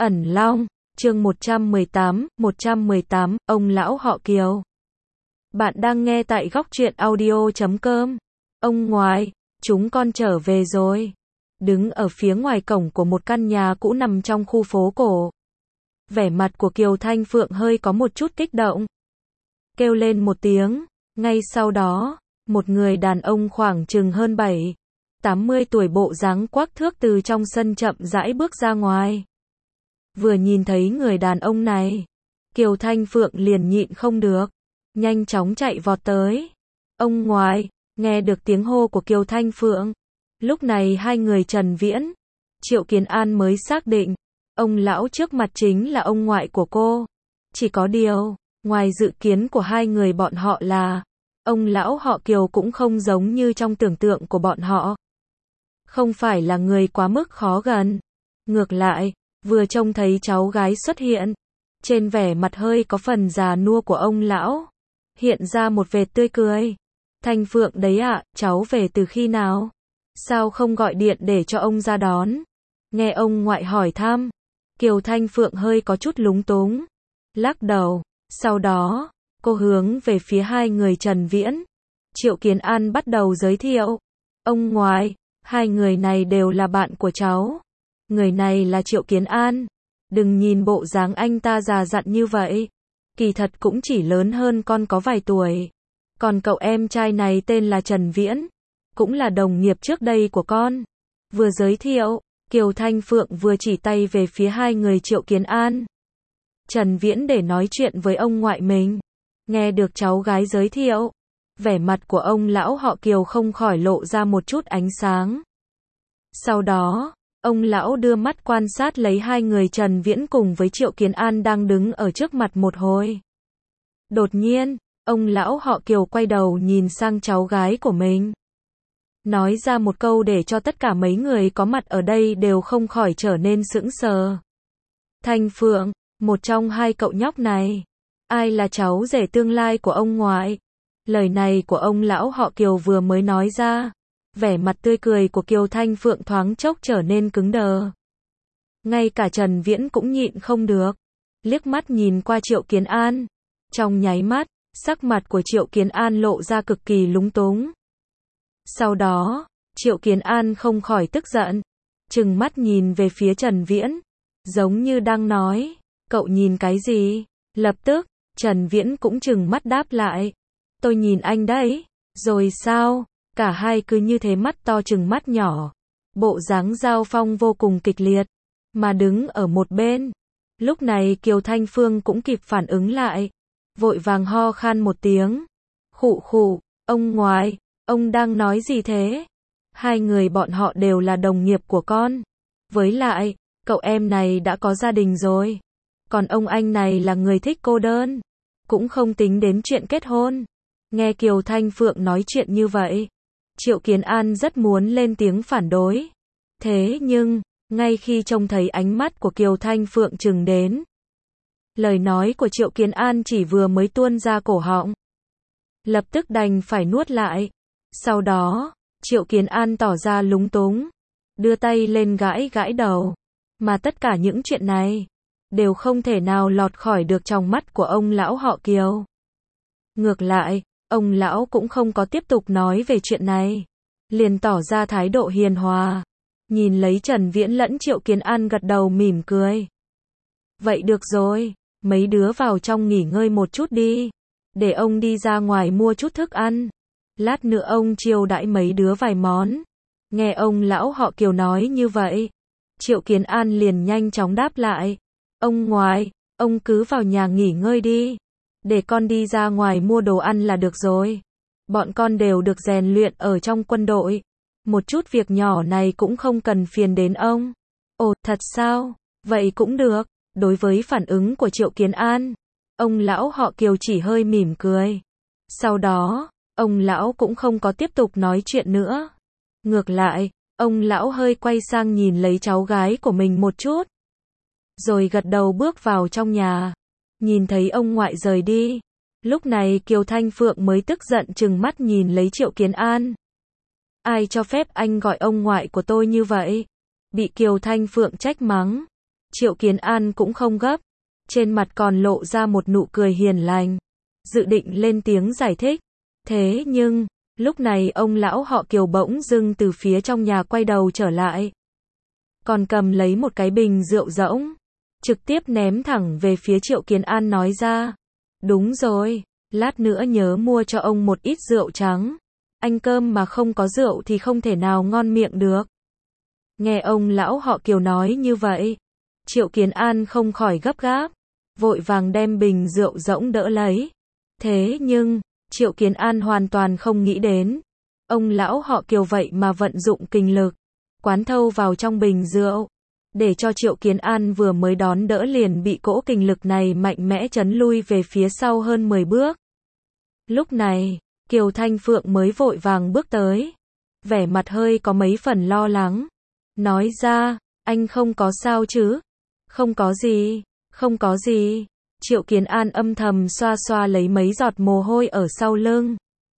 Ẩn Long, chương 118, ông lão họ Kiều. Bạn đang nghe tại góc truyện audio.com. Ông ngoại, chúng con trở về rồi. Đứng ở phía ngoài cổng của một căn nhà cũ nằm trong khu phố cổ. Vẻ mặt của Kiều Thanh Phượng hơi có một chút kích động. Kêu lên một tiếng, ngay sau đó, một người đàn ông khoảng chừng hơn 80 tuổi bộ dáng quắc thước từ trong sân chậm rãi bước ra ngoài. Vừa nhìn thấy người đàn ông này, Kiều Thanh Phượng liền nhịn không được, nhanh chóng chạy vọt tới. Ông ngoại, nghe được tiếng hô của Kiều Thanh Phượng. Lúc này hai người Trần Viễn, Triệu Kiến An mới xác định, ông lão trước mặt chính là ông ngoại của cô. Chỉ có điều, ngoài dự kiến của hai người bọn họ là, ông lão họ Kiều cũng không giống như trong tưởng tượng của bọn họ. Không phải là người quá mức khó gần. Ngược lại, vừa trông thấy cháu gái xuất hiện, trên vẻ mặt hơi có phần già nua của ông lão, hiện ra một vệt tươi cười. Thanh Phượng đấy ạ, cháu về từ khi nào? Sao không gọi điện để cho ông ra đón? Nghe ông ngoại hỏi thăm, Kiều Thanh Phượng hơi có chút lúng túng, lắc đầu. Sau đó, cô hướng về phía hai người Trần Viễn, Triệu Kiến An bắt đầu giới thiệu. Ông ngoại, hai người này đều là bạn của cháu. Người này là Triệu Kiến An. Đừng nhìn bộ dáng anh ta già dặn như vậy. Kỳ thật cũng chỉ lớn hơn con có vài tuổi. Còn cậu em trai này tên là Trần Viễn, cũng là đồng nghiệp trước đây của con. Vừa giới thiệu, Kiều Thanh Phượng vừa chỉ tay về phía hai người Triệu Kiến An, Trần Viễn để nói chuyện với ông ngoại mình. Nghe được cháu gái giới thiệu, vẻ mặt của ông lão họ Kiều không khỏi lộ ra một chút ánh sáng. Sau đó, ông lão đưa mắt quan sát lấy hai người Trần Viễn cùng với Triệu Kiến An đang đứng ở trước mặt một hồi. Đột nhiên, ông lão họ Kiều quay đầu nhìn sang cháu gái của mình, nói ra một câu để cho tất cả mấy người có mặt ở đây đều không khỏi trở nên sững sờ. Thanh Phượng, một trong hai cậu nhóc này, ai là cháu rể tương lai của ông ngoại? Lời này của ông lão họ Kiều vừa mới nói ra, vẻ mặt tươi cười của Kiều Thanh Phượng thoáng chốc trở nên cứng đờ. Ngay cả Trần Viễn cũng nhịn không được, liếc mắt nhìn qua Triệu Kiến An. Trong nháy mắt, sắc mặt của Triệu Kiến An lộ ra cực kỳ lúng túng. Sau đó, Triệu Kiến An không khỏi tức giận, trừng mắt nhìn về phía Trần Viễn, giống như đang nói, cậu nhìn cái gì? Lập tức, Trần Viễn cũng trừng mắt đáp lại, tôi nhìn anh đấy. Rồi sao? Cả hai cứ như thế mắt to trừng mắt nhỏ, bộ dáng giao phong vô cùng kịch liệt. Mà đứng ở một bên, lúc này Kiều Thanh Phương cũng kịp phản ứng lại, vội vàng ho khan một tiếng. Khụ khụ, ông ngoại, ông đang nói gì thế? Hai người bọn họ đều là đồng nghiệp của con. Với lại, cậu em này đã có gia đình rồi. Còn ông anh này là người thích cô đơn, cũng không tính đến chuyện kết hôn. Nghe Kiều Thanh Phượng nói chuyện như vậy, Triệu Kiến An rất muốn lên tiếng phản đối. Thế nhưng, ngay khi trông thấy ánh mắt của Kiều Thanh Phượng trừng đến, lời nói của Triệu Kiến An chỉ vừa mới tuôn ra cổ họng, lập tức đành phải nuốt lại. Sau đó, Triệu Kiến An tỏ ra lúng túng, đưa tay lên gãi gãi đầu. Mà tất cả những chuyện này đều không thể nào lọt khỏi được trong mắt của ông lão họ Kiều. Ngược lại, ông lão cũng không có tiếp tục nói về chuyện này, liền tỏ ra thái độ hiền hòa, nhìn lấy Trần Viễn lẫn Triệu Kiến An gật đầu mỉm cười. Vậy được rồi, mấy đứa vào trong nghỉ ngơi một chút đi, để ông đi ra ngoài mua chút thức ăn, lát nữa ông chiêu đãi mấy đứa vài món. Nghe ông lão họ Kiều nói như vậy, Triệu Kiến An liền nhanh chóng đáp lại, ông ngoại, ông cứ vào nhà nghỉ ngơi đi, để con đi ra ngoài mua đồ ăn là được rồi. Bọn con đều được rèn luyện ở trong quân đội, một chút việc nhỏ này cũng không cần phiền đến ông. Ồ, thật sao? Vậy cũng được. Đối với phản ứng của Triệu Kiến An, ông lão họ Kiều chỉ hơi mỉm cười. Sau đó, ông lão cũng không có tiếp tục nói chuyện nữa. Ngược lại, ông lão hơi quay sang nhìn lấy cháu gái của mình một chút, rồi gật đầu bước vào trong nhà. Nhìn thấy ông ngoại rời đi, lúc này Kiều Thanh Phượng mới tức giận trừng mắt nhìn lấy Triệu Kiến An. Ai cho phép anh gọi ông ngoại của tôi như vậy? Bị Kiều Thanh Phượng trách mắng, Triệu Kiến An cũng không gấp, trên mặt còn lộ ra một nụ cười hiền lành, dự định lên tiếng giải thích. Thế nhưng, lúc này ông lão họ Kiều bỗng dưng từ phía trong nhà quay đầu trở lại. Còn cầm lấy một cái bình rượu rỗng, trực tiếp ném thẳng về phía Triệu Kiến An nói ra. Đúng rồi, lát nữa nhớ mua cho ông một ít rượu trắng. Anh cơm mà không có rượu thì không thể nào ngon miệng được. Nghe ông lão họ Kiều nói như vậy, Triệu Kiến An không khỏi gấp gáp, vội vàng đem bình rượu rỗng đỡ lấy. Thế nhưng, Triệu Kiến An hoàn toàn không nghĩ đến, ông lão họ Kiều vậy mà vận dụng kinh lực, quán thâu vào trong bình rượu, để cho Triệu Kiến An vừa mới đón đỡ liền bị cỗ kinh lực này mạnh mẽ chấn lui về phía sau hơn 10 bước. Lúc này, Kiều Thanh Phượng mới vội vàng bước tới, vẻ mặt hơi có mấy phần lo lắng, nói ra, anh không có sao chứ? Không có gì, không có gì. Triệu Kiến An âm thầm xoa xoa lấy mấy giọt mồ hôi ở sau lưng,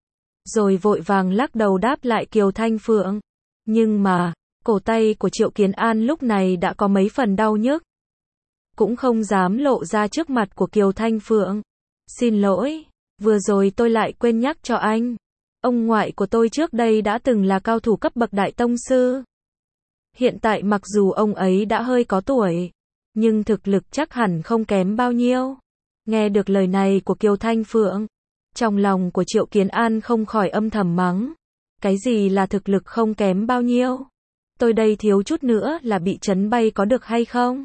rồi vội vàng lắc đầu đáp lại Kiều Thanh Phượng. Nhưng mà, cổ tay của Triệu Kiến An lúc này đã có mấy phần đau nhức, cũng không dám lộ ra trước mặt của Kiều Thanh Phượng. Xin lỗi, vừa rồi tôi lại quên nhắc cho anh. Ông ngoại của tôi trước đây đã từng là cao thủ cấp bậc đại tông sư. Hiện tại mặc dù ông ấy đã hơi có tuổi, nhưng thực lực chắc hẳn không kém bao nhiêu. Nghe được lời này của Kiều Thanh Phượng, trong lòng của Triệu Kiến An không khỏi âm thầm mắng. Cái gì là thực lực không kém bao nhiêu? Tôi đây thiếu chút nữa là bị chấn bay có được hay không?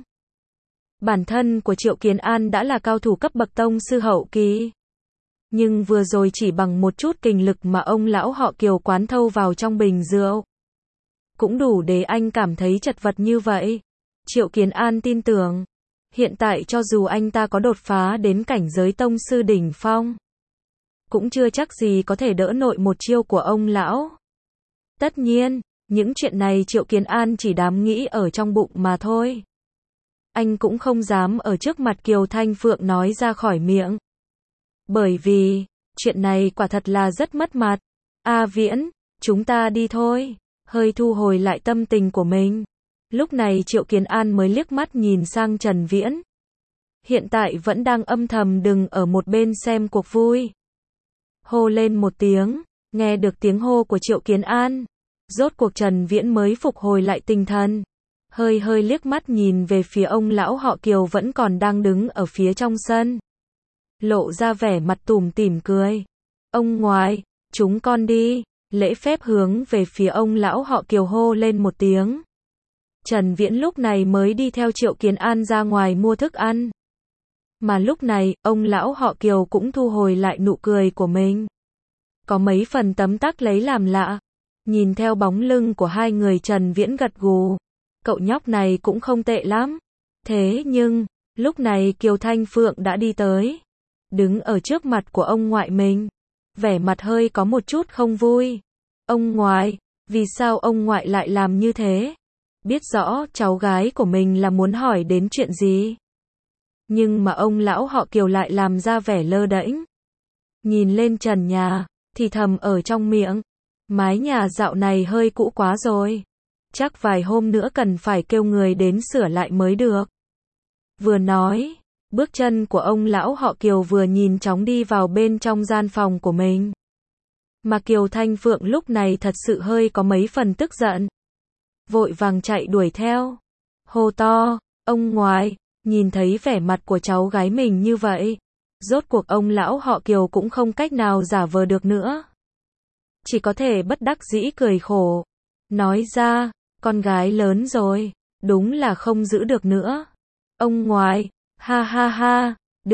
Bản thân của Triệu Kiến An đã là cao thủ cấp bậc tông sư hậu kỳ. Nhưng vừa rồi chỉ bằng một chút kinh lực mà ông lão họ Kiều quán thâu vào trong bình rượu, cũng đủ để anh cảm thấy chật vật như vậy. Triệu Kiến An tin tưởng, hiện tại cho dù anh ta có đột phá đến cảnh giới tông sư đỉnh phong, cũng chưa chắc gì có thể đỡ nổi một chiêu của ông lão. Tất nhiên, những chuyện này Triệu Kiến An chỉ dám nghĩ ở trong bụng mà thôi. Anh cũng không dám ở trước mặt Kiều Thanh Phượng nói ra khỏi miệng. Bởi vì, chuyện này quả thật là rất mất mặt. A Viễn, chúng ta đi thôi. Hơi thu hồi lại tâm tình của mình. Lúc này Triệu Kiến An mới liếc mắt nhìn sang Trần Viễn. Hiện tại vẫn đang âm thầm đứng ở một bên xem cuộc vui. Hô lên một tiếng, nghe được tiếng hô của Triệu Kiến An. Rốt cuộc Trần Viễn mới phục hồi lại tinh thần. Hơi hơi liếc mắt nhìn về phía ông lão họ Kiều vẫn còn đang đứng ở phía trong sân. Lộ ra vẻ mặt tủm tỉm cười. Ông ngoại, chúng con đi. Lễ phép hướng về phía ông lão họ Kiều hô lên một tiếng. Trần Viễn lúc này mới đi theo Triệu Kiến An ra ngoài mua thức ăn. Mà lúc này, ông lão họ Kiều cũng thu hồi lại nụ cười của mình. Có mấy phần tấm tắc lấy làm lạ. Nhìn theo bóng lưng của hai người, Trần Viễn gật gù. Cậu nhóc này cũng không tệ lắm. Thế nhưng, lúc này Kiều Thanh Phượng đã đi tới. Đứng ở trước mặt của ông ngoại mình. Vẻ mặt hơi có một chút không vui. Ông ngoại, vì sao ông ngoại lại làm như thế? Biết rõ cháu gái của mình là muốn hỏi đến chuyện gì. Nhưng mà ông lão họ Kiều lại làm ra vẻ lơ đễnh. Nhìn lên trần nhà, thì thầm ở trong miệng. Mái nhà dạo này hơi cũ quá rồi. Chắc vài hôm nữa cần phải kêu người đến sửa lại mới được. Vừa nói, bước chân của ông lão họ Kiều vừa nhìn chóng đi vào bên trong gian phòng của mình. Mà Kiều Thanh Phượng lúc này thật sự hơi có mấy phần tức giận. Vội vàng chạy đuổi theo. Hô to, ông ngoại, nhìn thấy vẻ mặt của cháu gái mình như vậy. Rốt cuộc ông lão họ Kiều cũng không cách nào giả vờ được nữa. Chỉ có thể bất đắc dĩ cười khổ. Nói ra, con gái lớn rồi, đúng là không giữ được nữa. Ông ngoại, ha ha ha,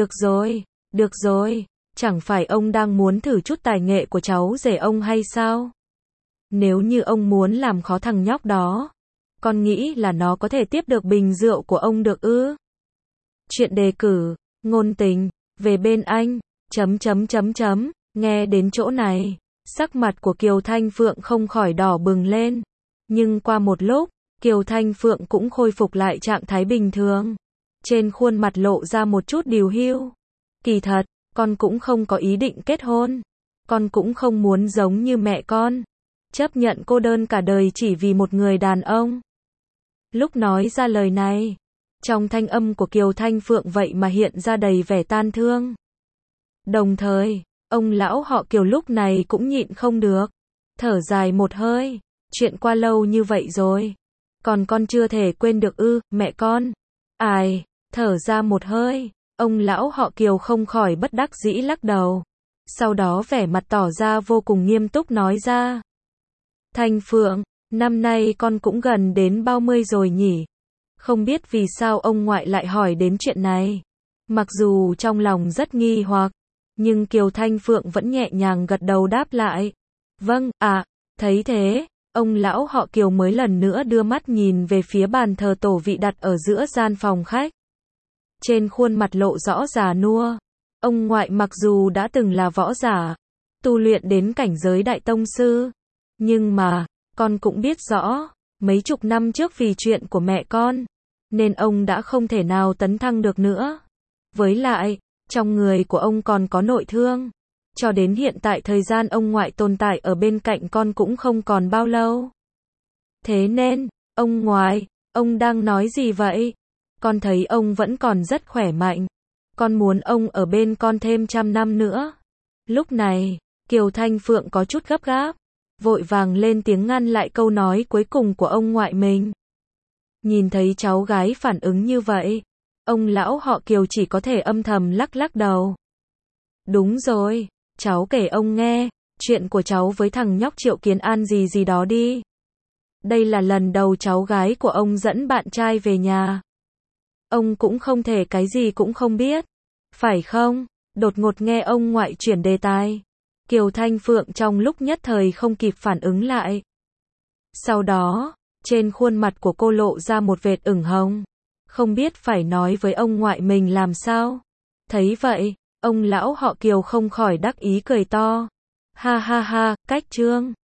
được rồi, chẳng phải ông đang muốn thử chút tài nghệ của cháu rể ông hay sao? Nếu như ông muốn làm khó thằng nhóc đó, con nghĩ là nó có thể tiếp được bình rượu của ông được ư? Chuyện đề cử, ngôn tình, về bên anh, nghe đến chỗ này, sắc mặt của Kiều Thanh Phượng không khỏi đỏ bừng lên. Nhưng qua một lúc, Kiều Thanh Phượng cũng khôi phục lại trạng thái bình thường. Trên khuôn mặt lộ ra một chút điều hưu. Kỳ thật, con cũng không có ý định kết hôn. Con cũng không muốn giống như mẹ con. Chấp nhận cô đơn cả đời chỉ vì một người đàn ông. Lúc nói ra lời này, Trong thanh âm của Kiều Thanh Phượng vậy mà hiện ra đầy vẻ tan thương. Đồng thời, ông lão họ Kiều lúc này cũng nhịn không được. Thở dài một hơi, chuyện qua lâu như vậy rồi. Còn con chưa thể quên được ư, mẹ con. Ai, thở ra một hơi, ông lão họ Kiều không khỏi bất đắc dĩ lắc đầu. Sau đó vẻ mặt tỏ ra vô cùng nghiêm túc nói ra. Thanh Phượng, năm nay con cũng gần đến 30 rồi nhỉ? Không biết vì sao ông ngoại lại hỏi đến chuyện này. Mặc dù trong lòng rất nghi hoặc, nhưng Kiều Thanh Phượng vẫn nhẹ nhàng gật đầu đáp lại. Vâng, thấy thế, ông lão họ Kiều mới lần nữa đưa mắt nhìn về phía bàn thờ tổ vị đặt ở giữa gian phòng khách. Trên khuôn mặt lộ rõ già nua. Ông ngoại mặc dù đã từng là võ giả, tu luyện đến cảnh giới đại tông sư, nhưng mà, con cũng biết rõ, mấy chục năm trước vì chuyện của mẹ con, nên ông đã không thể nào tấn thăng được nữa. Với lại, trong người của ông còn có nội thương. Cho đến hiện tại thời gian ông ngoại tồn tại ở bên cạnh con cũng không còn bao lâu. Thế nên, ông ngoại, ông đang nói gì vậy? Con thấy ông vẫn còn rất khỏe mạnh. Con muốn ông ở bên con thêm 100 năm nữa. Lúc này, Kiều Thanh Phượng có chút gấp gáp, vội vàng lên tiếng ngăn lại câu nói cuối cùng của ông ngoại mình. Nhìn thấy cháu gái phản ứng như vậy, ông lão họ Kiều chỉ có thể âm thầm lắc lắc đầu. Đúng rồi, cháu kể ông nghe, chuyện của cháu với thằng nhóc Triệu Kiến An gì đó đi. Đây là lần đầu cháu gái của ông dẫn bạn trai về nhà. Ông cũng không thể cái gì cũng không biết, phải không? Đột ngột nghe ông ngoại chuyển đề tài. Kiều Thanh Phượng trong lúc nhất thời không kịp phản ứng lại. Sau đó, trên khuôn mặt của cô lộ ra một vệt ửng hồng. Không biết phải nói với ông ngoại mình làm sao. Thấy vậy, ông lão họ Kiều không khỏi đắc ý cười to. Ha ha ha, cách trương.